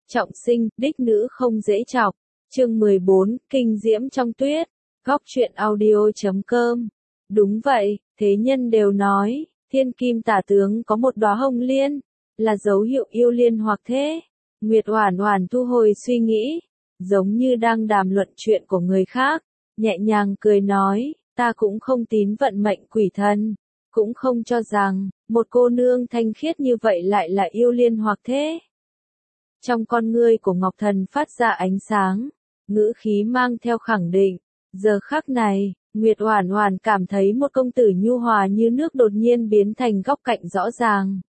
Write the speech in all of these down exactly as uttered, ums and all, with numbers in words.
Trọng sinh, đích nữ không dễ chọc. Chương mười bốn, kinh diễm trong tuyết. Góc truyện audio chấm com. Đúng vậy, thế nhân đều nói, thiên kim tả tướng có một đóa hồng liên, là dấu hiệu yêu liên hoặc thế. Nguyệt Oản Oản thu hồi suy nghĩ, giống như đang đàm luận chuyện của người khác, nhẹ nhàng cười nói, ta cũng không tín vận mệnh quỷ thần, cũng không cho rằng, một cô nương thanh khiết như vậy lại là yêu liên hoặc thế. Trong con ngươi của Ngọc Thần phát ra ánh sáng, ngữ khí mang theo khẳng định, giờ khắc này, Nguyệt Oản Oản cảm thấy một công tử nhu hòa như nước đột nhiên biến thành góc cạnh rõ ràng,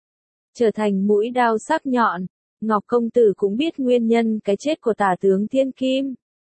trở thành mũi đao sắc nhọn. Ngọc công tử cũng biết nguyên nhân cái chết của tả tướng Thiên Kim.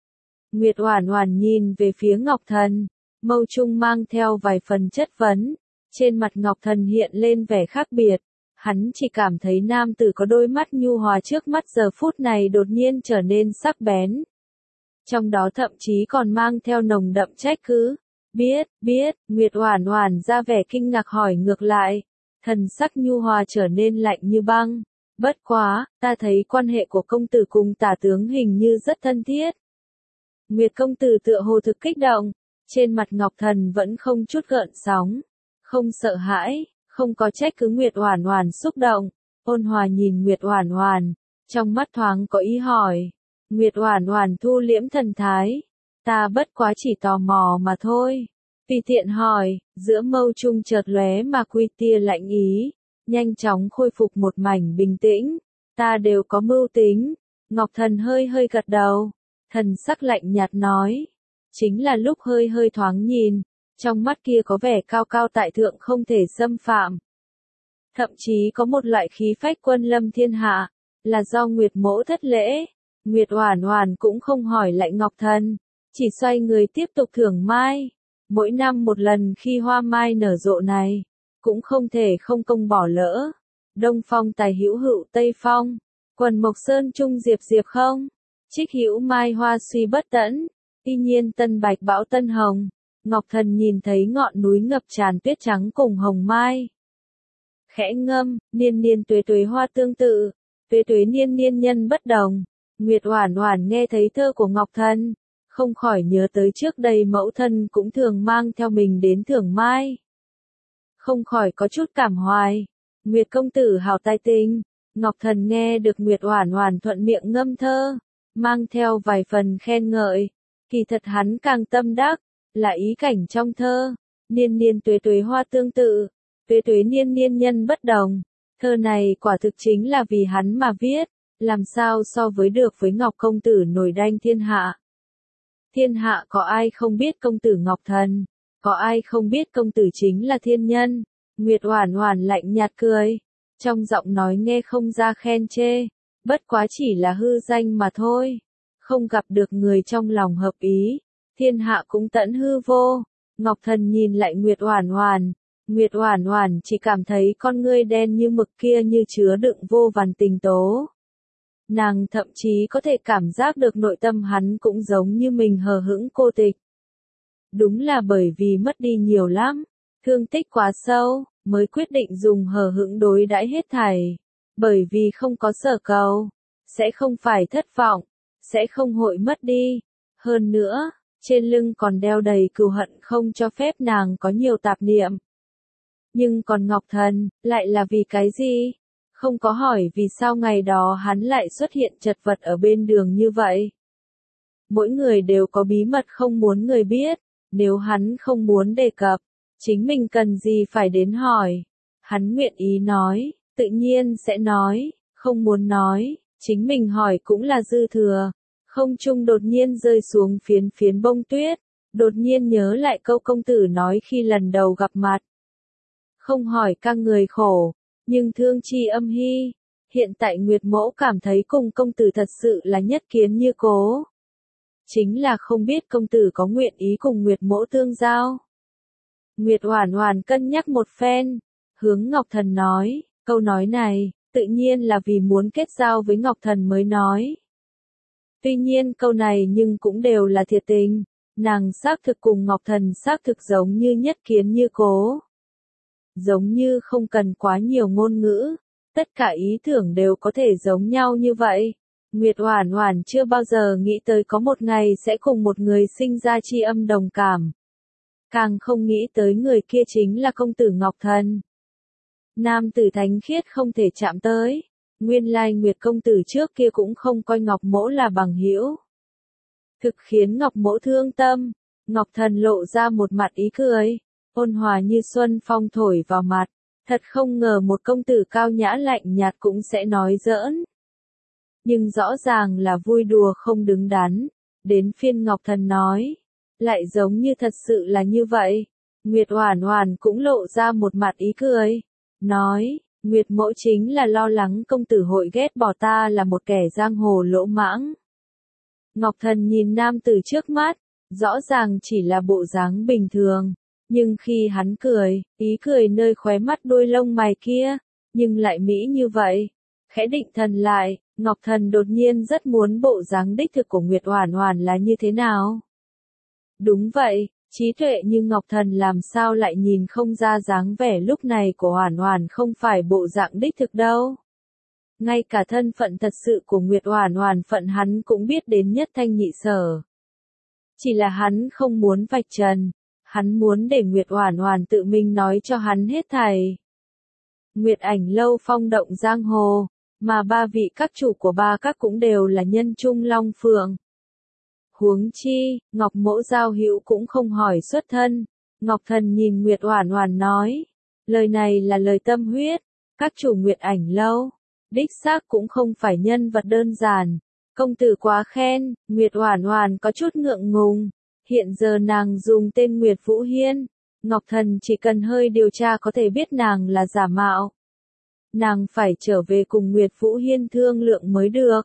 Nguyệt Oản Oản nhìn về phía Ngọc Thần, mâu trung mang theo vài phần chất vấn, trên mặt Ngọc Thần hiện lên vẻ khác biệt. Hắn chỉ cảm thấy nam tử có đôi mắt nhu hòa trước mắt giờ phút này đột nhiên trở nên sắc bén. Trong đó thậm chí còn mang theo nồng đậm trách cứ. Biết, biết, Nguyệt Oản Oản ra vẻ kinh ngạc hỏi ngược lại. Thần sắc nhu hòa trở nên lạnh như băng. Bất quá, ta thấy quan hệ của công tử cùng tả tướng hình như rất thân thiết. Nguyệt công tử tựa hồ thực kích động, trên mặt Ngọc Thần vẫn không chút gợn sóng, không sợ hãi, không có trách cứ. Nguyệt Oản Oản xúc động, ôn hòa nhìn Nguyệt Oản Oản, trong mắt thoáng có ý hỏi. Nguyệt Oản Oản thu liễm thần thái, ta bất quá chỉ tò mò mà thôi. Tùy tiện hỏi, giữa mâu trung chợt lóe mà quy tia lạnh ý, nhanh chóng khôi phục một mảnh bình tĩnh. Ta đều có mưu tính. Ngọc Thần hơi hơi gật đầu, thần sắc lạnh nhạt nói, chính là lúc hơi hơi thoáng nhìn, trong mắt kia có vẻ cao cao tại thượng không thể xâm phạm. Thậm chí có một loại khí phách quân lâm thiên hạ, là do Nguyệt mỗ thất lễ. Nguyệt Oản Oản cũng không hỏi lại Ngọc Thần, chỉ xoay người tiếp tục thưởng mai. Mỗi năm một lần khi hoa mai nở rộ này, cũng không thể không công bỏ lỡ. Đông phong tài hữu hữu Tây phong, quần mộc sơn trung diệp diệp không. Trích hữu mai hoa suy bất tẫn, tuy nhiên tân bạch bão tân hồng. Ngọc Thần nhìn thấy ngọn núi ngập tràn tuyết trắng cùng hồng mai. Khẽ ngâm, niên niên tuế tuế hoa tương tự, tuế tuế niên niên nhân bất đồng. Nguyệt Oản Oản nghe thấy thơ của Ngọc Thần, không khỏi nhớ tới trước đây mẫu thân cũng thường mang theo mình đến thưởng mai. Không khỏi có chút cảm hoài. Nguyệt công tử hảo tài tình. Ngọc Thần nghe được Nguyệt Oản Oản thuận miệng ngâm thơ, mang theo vài phần khen ngợi. Kỳ thật hắn càng tâm đắc, là ý cảnh trong thơ. Niên niên tuế tuế hoa tương tự, tuế tuế niên niên nhân bất đồng. Thơ này quả thực chính là vì hắn mà viết, làm sao so với được với Ngọc công tử nổi danh thiên hạ. Thiên hạ có ai không biết công tử Ngọc Thần, có ai không biết công tử chính là thiên nhân. Nguyệt Oản Oản lạnh nhạt cười, trong giọng nói nghe không ra khen chê, bất quá chỉ là hư danh mà thôi, không gặp được người trong lòng hợp ý, thiên hạ cũng tẫn hư vô. Ngọc Thần nhìn lại Nguyệt Oản Oản, Nguyệt Oản Oản chỉ cảm thấy con ngươi đen như mực kia như chứa đựng vô vàn tình tố. Nàng thậm chí có thể cảm giác được nội tâm hắn cũng giống như mình hờ hững cô tịch. Đúng là bởi vì mất đi nhiều lắm, thương tích quá sâu, mới quyết định dùng hờ hững đối đãi hết thảy. Bởi vì không có sở cầu, sẽ không phải thất vọng, sẽ không hội mất đi. Hơn nữa, trên lưng còn đeo đầy cừu hận không cho phép nàng có nhiều tạp niệm. Nhưng còn Ngọc Thần, lại là vì cái gì? Không có hỏi vì sao ngày đó hắn lại xuất hiện chật vật ở bên đường như vậy. Mỗi người đều có bí mật không muốn người biết, nếu hắn không muốn đề cập, chính mình cần gì phải đến hỏi. Hắn nguyện ý nói, tự nhiên sẽ nói, không muốn nói, chính mình hỏi cũng là dư thừa. Không trung đột nhiên rơi xuống phiến phiến bông tuyết, đột nhiên nhớ lại câu công tử nói khi lần đầu gặp mặt. Không hỏi ca người khổ, nhưng thương chi âm hy. Hiện tại Nguyệt mỗ cảm thấy cùng công tử thật sự là nhất kiến như cố. Chính là không biết công tử có nguyện ý cùng Nguyệt mỗ tương giao. Nguyệt Oản Oản cân nhắc một phen, hướng Ngọc Thần nói, câu nói này, tự nhiên là vì muốn kết giao với Ngọc Thần mới nói. Tuy nhiên câu này nhưng cũng đều là thiệt tình, nàng xác thực cùng Ngọc Thần xác thực giống như nhất kiến như cố. Giống như không cần quá nhiều ngôn ngữ, Tất cả ý tưởng đều có thể giống nhau như vậy. Nguyệt Oản Oản chưa bao giờ nghĩ tới có một ngày sẽ cùng một người sinh ra tri âm đồng cảm. Càng không nghĩ tới người kia chính là công tử Ngọc Thần. Nam tử thánh khiết không thể chạm tới. Nguyên lai Nguyệt công tử trước kia cũng không coi Ngọc Mỗ là bằng hữu. Thực khiến Ngọc Mỗ thương tâm. Ngọc Thần lộ ra một mặt ý cười, ôn hòa như xuân phong thổi vào mặt. Thật không ngờ một công tử cao nhã lạnh nhạt cũng sẽ nói giỡn. Nhưng rõ ràng là vui đùa không đứng đắn. Đến phiên Ngọc Thần nói, lại giống như thật sự là như vậy. Nguyệt Oản Oản cũng lộ ra một mặt ý cười, nói, Nguyệt Mỗ chính là lo lắng công tử hội ghét bỏ ta là một kẻ giang hồ lỗ mãng. Ngọc Thần nhìn nam tử trước mắt, rõ ràng chỉ là bộ dáng bình thường, nhưng khi hắn cười, ý cười nơi khóe mắt đôi lông mày kia, nhưng lại mỹ như vậy. Khẽ định thần lại, Ngọc Thần đột nhiên rất muốn bộ dáng đích thực của Nguyệt Oản Oản là như thế nào. Đúng vậy, trí tuệ như Ngọc Thần làm sao lại nhìn không ra dáng vẻ lúc này của Oản Oản không phải bộ dạng đích thực đâu. Ngay cả thân phận thật sự của Nguyệt Oản Oản phận hắn cũng biết đến nhất thanh nhị sở. Chỉ là hắn không muốn vạch trần, hắn muốn để Nguyệt Oản Oản tự mình nói cho hắn hết thảy. Nguyệt Ảnh lâu phong động giang hồ, mà ba vị các chủ của ba các cũng đều là nhân trung long phượng. Huống chi, Ngọc Mỗ giao hữu cũng không hỏi xuất thân. Ngọc Thần nhìn Nguyệt Oản Oản nói, lời này là lời tâm huyết, các chủ Nguyệt Ảnh lâu, đích xác cũng không phải nhân vật đơn giản. Công tử quá khen, Nguyệt Oản Oản có chút ngượng ngùng. Hiện giờ nàng dùng tên Nguyệt Vũ Hiên, Ngọc Thần chỉ cần hơi điều tra có thể biết nàng là giả mạo. Nàng phải trở về cùng Nguyệt Vũ Hiên thương lượng mới được.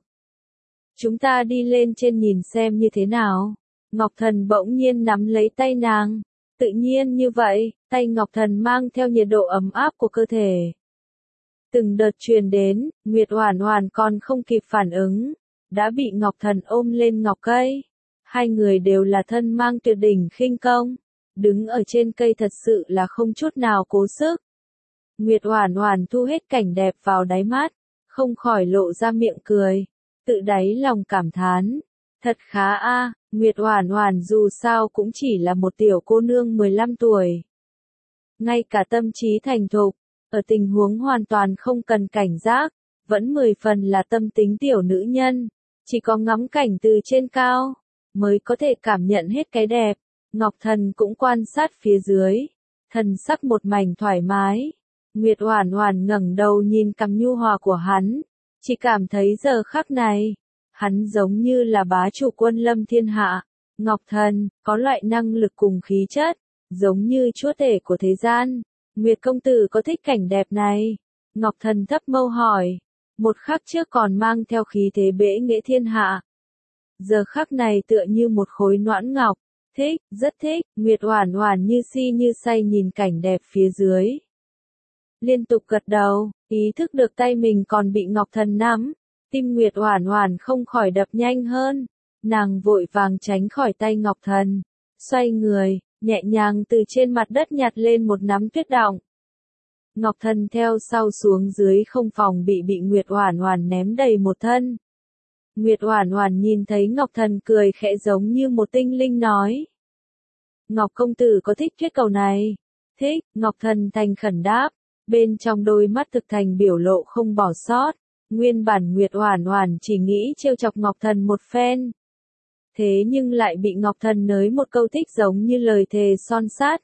Chúng ta đi lên trên nhìn xem như thế nào. Ngọc Thần bỗng nhiên nắm lấy tay nàng. Tự nhiên như vậy, tay Ngọc Thần mang theo nhiệt độ ấm áp của cơ thể. Từng đợt truyền đến, Nguyệt Oản Oản còn không kịp phản ứng, đã bị Ngọc Thần ôm lên ngọc cây. Hai người đều là thân mang tuyệt đỉnh khinh công, đứng ở trên cây thật sự là không chút nào cố sức. Nguyệt Oản Oản thu hết cảnh đẹp vào đáy mắt, không khỏi lộ ra miệng cười, tự đáy lòng cảm thán, thật khá a, Nguyệt Oản Oản dù sao cũng chỉ là một tiểu cô nương mười lăm tuổi. Ngay cả tâm trí thành thục, ở tình huống hoàn toàn không cần cảnh giác, vẫn mười phần là tâm tính tiểu nữ nhân, chỉ có ngắm cảnh từ trên cao mới có thể cảm nhận hết cái đẹp. Ngọc Thần cũng quan sát phía dưới, thần sắc một mảnh thoải mái. Nguyệt Oản Oản ngẩng đầu nhìn cằm nhu hòa của hắn, chỉ cảm thấy giờ khắc này, hắn giống như là bá chủ quân lâm thiên hạ. Ngọc Thần có loại năng lực cùng khí chất, giống như chúa tể của thế gian. Nguyệt công tử có thích cảnh đẹp này? Ngọc Thần thấp mâu hỏi, một khắc trước còn mang theo khí thế bệ nghệ thiên hạ. Giờ khắc này tựa như một khối noãn ngọc, thích, rất thích. Nguyệt Oản Oản như si như say nhìn cảnh đẹp phía dưới. Liên tục gật đầu, ý thức được tay mình còn bị Ngọc Thần nắm, tim Nguyệt Oản Oản không khỏi đập nhanh hơn. Nàng vội vàng tránh khỏi tay Ngọc Thần, xoay người, nhẹ nhàng từ trên mặt đất nhặt lên một nắm tuyết đọng. Ngọc Thần theo sau xuống dưới không phòng bị bị Nguyệt Oản Oản ném đầy một thân. Nguyệt Oản Oản nhìn thấy Ngọc Thần cười khẽ giống như một tinh linh nói. Ngọc công tử có thích tuyết cầu này? Thích, Ngọc Thần thành khẩn đáp, bên trong đôi mắt thực thành biểu lộ không bỏ sót. Nguyên bản Nguyệt Oản Oản chỉ nghĩ trêu chọc Ngọc Thần một phen. Thế nhưng lại bị Ngọc Thần nới một câu thích giống như lời thề son sắt.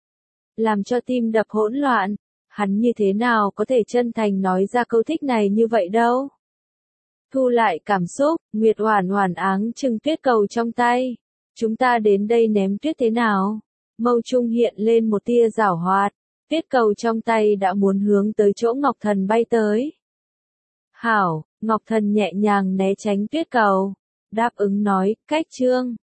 Làm cho tim đập hỗn loạn, hắn như thế nào có thể chân thành nói ra câu thích này như vậy đâu. Thu lại cảm xúc, Nguyệt Oản Oản áng chừng tuyết cầu trong tay. Chúng ta đến đây ném tuyết thế nào? Mâu trung hiện lên một tia giảo hoạt, tuyết cầu trong tay đã muốn hướng tới chỗ Ngọc Thần bay tới. Hảo, Ngọc Thần nhẹ nhàng né tránh tuyết cầu, đáp ứng nói, cách trương.